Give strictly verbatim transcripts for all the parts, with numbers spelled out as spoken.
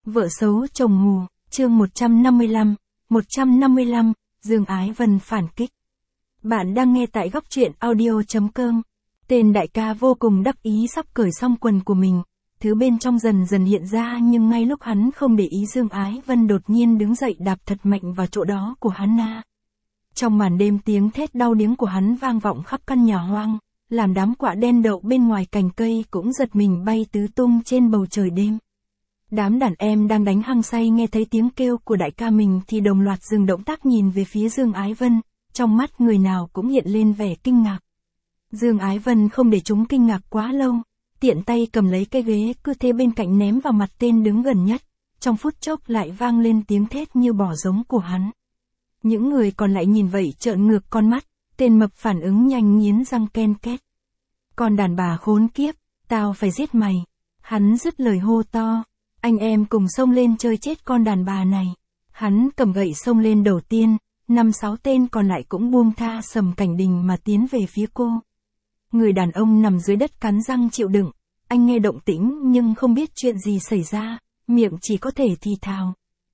Vợ xấu chồng mù, chương một trăm năm mươi lăm, một trăm năm mươi lăm, Dương Ái Vân phản kích. Bạn đang nghe tại góc truyện audio.com. Tên đại ca vô cùng đắc ý sắp cởi xong quần của mình, thứ bên trong dần dần hiện ra, nhưng ngay lúc hắn không để ý, Dương Ái Vân đột nhiên đứng dậy đạp thật mạnh vào chỗ đó của hắn na. Trong màn đêm, tiếng thét đau điếng của hắn vang vọng khắp căn nhà hoang, làm đám quạ đen đậu bên ngoài cành cây cũng giật mình bay tứ tung trên bầu trời đêm. Đám đàn em đang đánh hăng say nghe thấy tiếng kêu của đại ca mình thì đồng loạt dừng động tác nhìn về phía Dương Ái Vân, trong mắt người nào cũng hiện lên vẻ kinh ngạc. Dương Ái Vân không để chúng kinh ngạc quá lâu, tiện tay cầm lấy cái ghế cứ thế bên cạnh ném vào mặt tên đứng gần nhất, trong phút chốc lại vang lên tiếng thét như bỏ giống của hắn. Những người còn lại nhìn vậy trợn ngược con mắt, tên mập phản ứng nhanh nghiến răng ken két. Con đàn bà khốn kiếp, tao phải giết mày. Hắn dứt lời hô to, anh em cùng xông lên chơi chết con đàn bà này. Hắn cầm gậy xông lên đầu tiên, năm sáu tên còn lại cũng buông tha Sầm Cảnh Đình mà tiến về phía cô. Người đàn ông nằm dưới đất cắn răng chịu đựng, anh nghe động tĩnh nhưng không biết chuyện gì xảy ra, miệng chỉ có thể thì thào.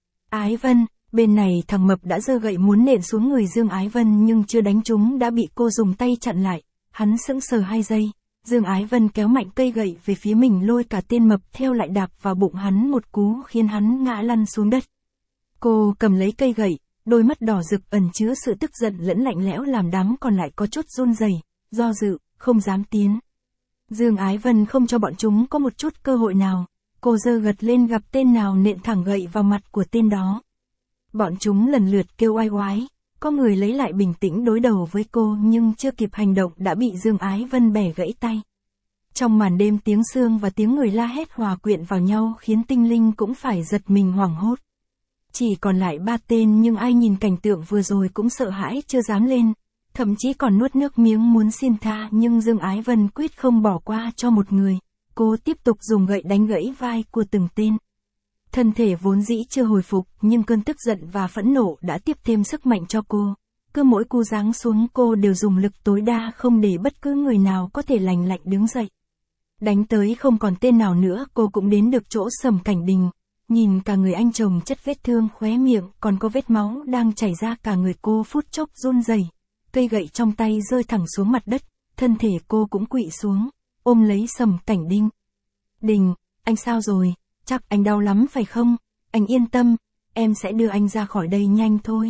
Ái Vân, bên này thằng mập đã giơ gậy muốn nện xuống người Dương Ái Vân nhưng chưa đánh trúng đã bị cô dùng tay chặn lại. Hắn sững sờ hai giây, Dương Ái Vân kéo mạnh cây gậy về phía mình, lôi cả tên mập theo lại đạp vào bụng hắn một cú khiến hắn ngã lăn xuống đất. Cô cầm lấy cây gậy, đôi mắt đỏ rực ẩn chứa sự tức giận lẫn lạnh lẽo làm đám còn lại có chút run rẩy, do dự, không dám tiến. Dương Ái Vân không cho bọn chúng có một chút cơ hội nào, cô giơ gật lên gặp tên nào nện thẳng gậy vào mặt của tên đó. Bọn chúng lần lượt kêu oai oái. Có người lấy lại bình tĩnh đối đầu với cô nhưng chưa kịp hành động đã bị Dương Ái Vân bẻ gãy tay. Trong màn đêm, tiếng xương và tiếng người la hét hòa quyện vào nhau khiến tinh linh cũng phải giật mình hoảng hốt. Chỉ còn lại ba tên nhưng ai nhìn cảnh tượng vừa rồi cũng sợ hãi chưa dám lên, thậm chí còn nuốt nước miếng muốn xin tha, nhưng Dương Ái Vân quyết không bỏ qua cho một người. Cô tiếp tục dùng gậy đánh gãy vai của từng tên. Thân thể vốn dĩ chưa hồi phục nhưng cơn tức giận và phẫn nộ đã tiếp thêm sức mạnh cho cô. Cứ mỗi cú giáng xuống cô đều dùng lực tối đa không để bất cứ người nào có thể lành lạnh đứng dậy. Đánh tới không còn tên nào nữa, cô cũng đến được chỗ Sầm Cảnh Đình. Nhìn cả người anh chồng chất vết thương, khóe miệng còn có vết máu đang chảy ra, cả người cô phút chốc run rẩy. Cây gậy trong tay rơi thẳng xuống mặt đất, thân thể cô cũng quỵ xuống, ôm lấy Sầm Cảnh Đình. Đình, anh sao rồi? Chắc anh đau lắm phải không? Anh yên tâm, em sẽ đưa anh ra khỏi đây nhanh thôi.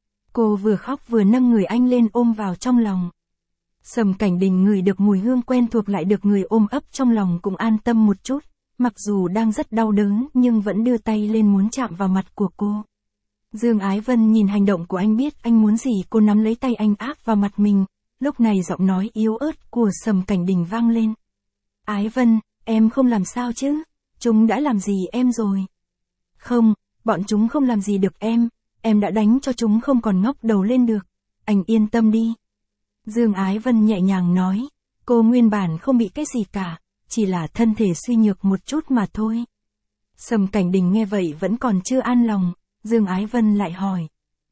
Cô vừa khóc vừa nâng người anh lên ôm vào trong lòng. Sầm Cảnh Đình ngửi được mùi hương quen thuộc lại được người ôm ấp trong lòng cũng an tâm một chút, mặc dù đang rất đau đớn nhưng vẫn đưa tay lên muốn chạm vào mặt của cô. Dương Ái Vân nhìn hành động của anh biết anh muốn gì, cô nắm lấy tay anh áp vào mặt mình, lúc này giọng nói yếu ớt của Sầm Cảnh Đình vang lên. Ái Vân, em không làm sao chứ? Chúng đã làm gì em rồi? Không, bọn chúng không làm gì được em, em đã đánh cho chúng không còn ngóc đầu lên được. Anh yên tâm đi. Dương Ái Vân nhẹ nhàng nói, cô nguyên bản không bị cái gì cả, chỉ là thân thể suy nhược một chút mà thôi. Sầm Cảnh Đình nghe vậy vẫn còn chưa an lòng, Dương Ái Vân lại hỏi.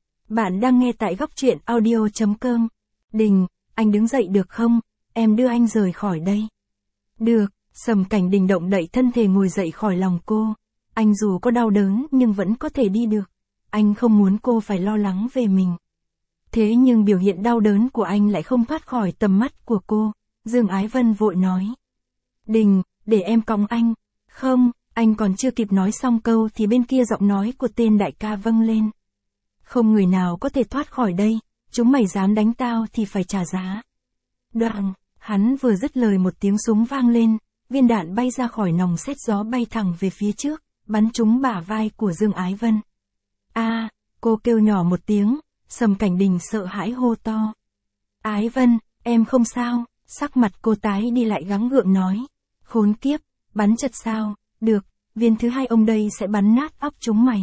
Bạn đang nghe tại góc truyện audio.com. Đình, anh đứng dậy được không? Em đưa anh rời khỏi đây. Được. Sầm Cảnh Đình động đậy thân thể ngồi dậy khỏi lòng cô. Anh dù có đau đớn nhưng vẫn có thể đi được. Anh không muốn cô phải lo lắng về mình. Thế nhưng biểu hiện đau đớn của anh lại không thoát khỏi tầm mắt của cô. Dương Ái Vân vội nói. Đình, để em cõng anh. Không, anh còn chưa kịp nói xong câu thì bên kia giọng nói của tên đại ca vâng lên. Không người nào có thể thoát khỏi đây. Chúng mày dám đánh tao thì phải trả giá. Đoạn, hắn vừa dứt lời một tiếng súng vang lên. Viên đạn bay ra khỏi nòng sét gió bay thẳng về phía trước, bắn trúng bả vai của Dương Ái Vân. A, à, cô kêu nhỏ một tiếng, Sầm Cảnh Đình sợ hãi hô to. Ái Vân, em không sao? Sắc mặt cô tái đi lại gắng gượng nói. Khốn kiếp, bắn chật sao? Được, viên thứ hai ông đây sẽ bắn nát óc chúng mày.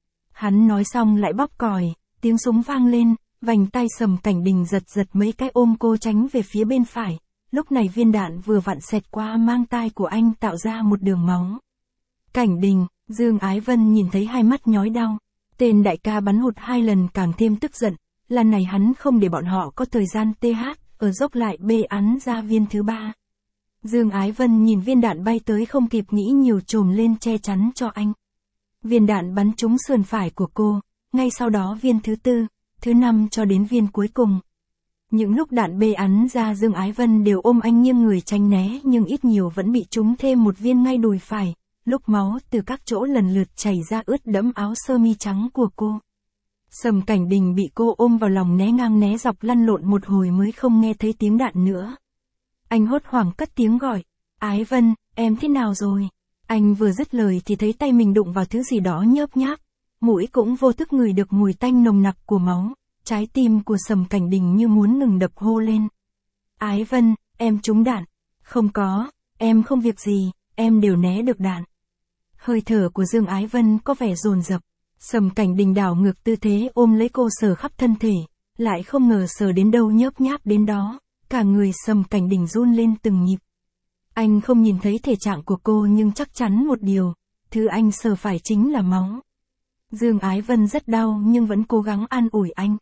Hắn nói xong lại bóp còi, tiếng súng vang lên, vành tay Sầm Cảnh Đình giật giật mấy cái ôm cô tránh về phía bên phải. Lúc này viên đạn vừa vặn xẹt qua mang tai của anh tạo ra một đường máu. Cảnh Đình, Dương Ái Vân nhìn thấy hai mắt nhói đau. Tên đại ca bắn hụt hai lần càng thêm tức giận. Lần này hắn không để bọn họ có thời gian tê hát, ở dốc lại bê ắn ra viên thứ ba. Dương Ái Vân nhìn viên đạn bay tới không kịp nghĩ nhiều trồm lên che chắn cho anh. Viên đạn bắn trúng sườn phải của cô, ngay sau đó viên thứ tư, thứ năm cho đến viên cuối cùng. Những lúc đạn bê ắn ra Dương Ái Vân đều ôm anh nghiêng người tránh né nhưng ít nhiều vẫn bị trúng thêm một viên ngay đùi phải, lúc máu từ các chỗ lần lượt chảy ra ướt đẫm áo sơ mi trắng của cô. Sầm Cảnh Đình bị cô ôm vào lòng né ngang né dọc lăn lộn một hồi mới không nghe thấy tiếng đạn nữa. Anh hốt hoảng cất tiếng gọi, Ái Vân, em thế nào rồi? Anh vừa dứt lời thì thấy tay mình đụng vào thứ gì đó nhớp nháp, mũi cũng vô thức ngửi được mùi tanh nồng nặc của máu, trái tim của Sầm Cảnh Đình như muốn ngừng đập hô lên. Ái Vân, em trúng đạn. Không có, em không việc gì, em đều né được đạn. Hơi thở của Dương Ái Vân có vẻ dồn dập. Sầm Cảnh Đình đảo ngược tư thế ôm lấy cô sờ khắp thân thể, lại không ngờ sờ đến đâu nhớp nháp đến đó, cả người Sầm Cảnh Đình run lên từng nhịp. Anh không nhìn thấy thể trạng của cô nhưng chắc chắn một điều, thứ anh sờ phải chính là máu. Dương Ái Vân rất đau nhưng vẫn cố gắng an ủi anh.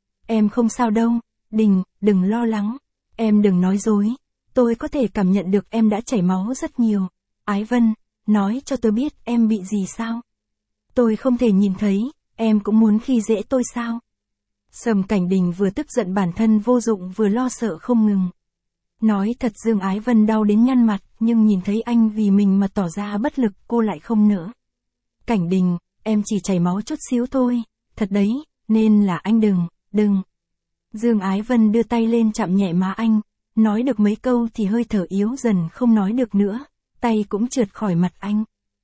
Em không sao đâu, Đình, đừng lo lắng, em đừng nói dối, tôi có thể cảm nhận được em đã chảy máu rất nhiều. Ái Vân, nói cho tôi biết em bị gì sao? Tôi không thể nhìn thấy, em cũng muốn khi dễ tôi sao? Sầm Cảnh Đình vừa tức giận bản thân vô dụng vừa lo sợ không ngừng. Nói thật Dương Ái Vân đau đến nhăn mặt, nhưng nhìn thấy anh vì mình mà tỏ ra bất lực cô lại không nỡ. Cảnh Đình, em chỉ chảy máu chút xíu thôi, thật đấy, nên là anh đừng, đừng. Dương Ái Vân đưa tay lên chạm nhẹ má anh, nói được mấy câu thì hơi thở yếu dần không nói được nữa, tay cũng trượt khỏi mặt anh.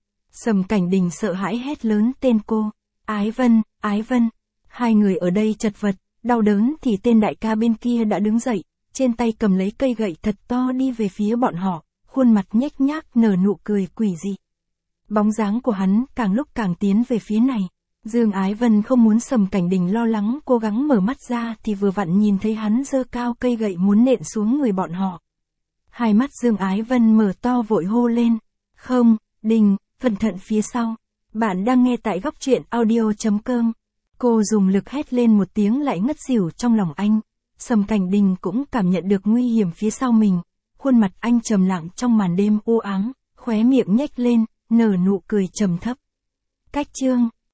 Sầm Cảnh Đình sợ hãi hét lớn tên cô, Ái Vân, Ái Vân. Hai người ở đây chật vật, đau đớn thì tên đại ca bên kia đã đứng dậy, trên tay cầm lấy cây gậy thật to đi về phía bọn họ, khuôn mặt nhếch nhác nở nụ cười quỷ dị. Bóng dáng của hắn càng lúc càng tiến về phía này. Dương Ái Vân không muốn Sầm Cảnh Đình lo lắng, cố gắng mở mắt ra thì vừa vặn nhìn thấy hắn giơ cao cây gậy muốn nện xuống người bọn họ. Hai mắt Dương Ái Vân mở to vội hô lên, không, Đình, cẩn thận phía sau. Bạn đang nghe tại góc truyện audio chấm com. Cô dùng lực hét lên một tiếng lại ngất xỉu trong lòng anh. Sầm Cảnh Đình cũng cảm nhận được nguy hiểm phía sau mình. Khuôn mặt anh trầm lặng trong màn đêm u ám, khóe miệng nhếch lên, nở nụ cười trầm thấp. Cách chương